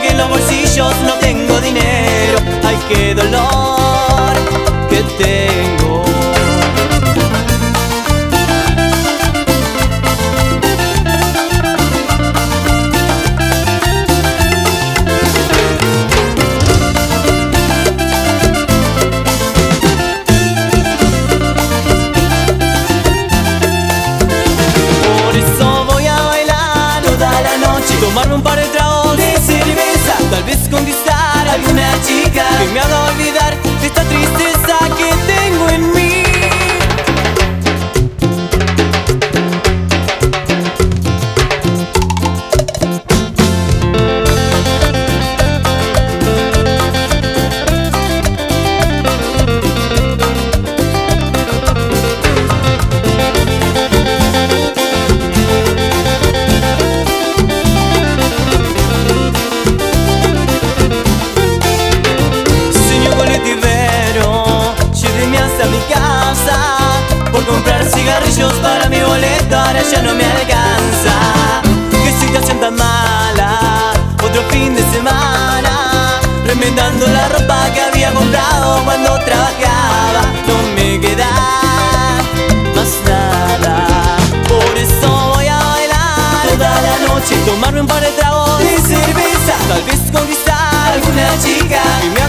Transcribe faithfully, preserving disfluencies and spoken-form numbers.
porque en los bolsillos no tengo dinero. Ay, qué dolor que tengo. Tomarme un par de tragos de cerveza, tal vez conquistar a alguna chica que me haga olvidar de esta tristeza que tengo en mí. Cigarrillos para mi boleta, ahora ya no me alcanza. Qué situación tan mala, otro fin de semana remendando la ropa que había comprado cuando trabajaba. No me queda más nada, por eso voy a bailar toda la noche, tomarme un par de tragos de cerveza, tal vez conquistar alguna chica.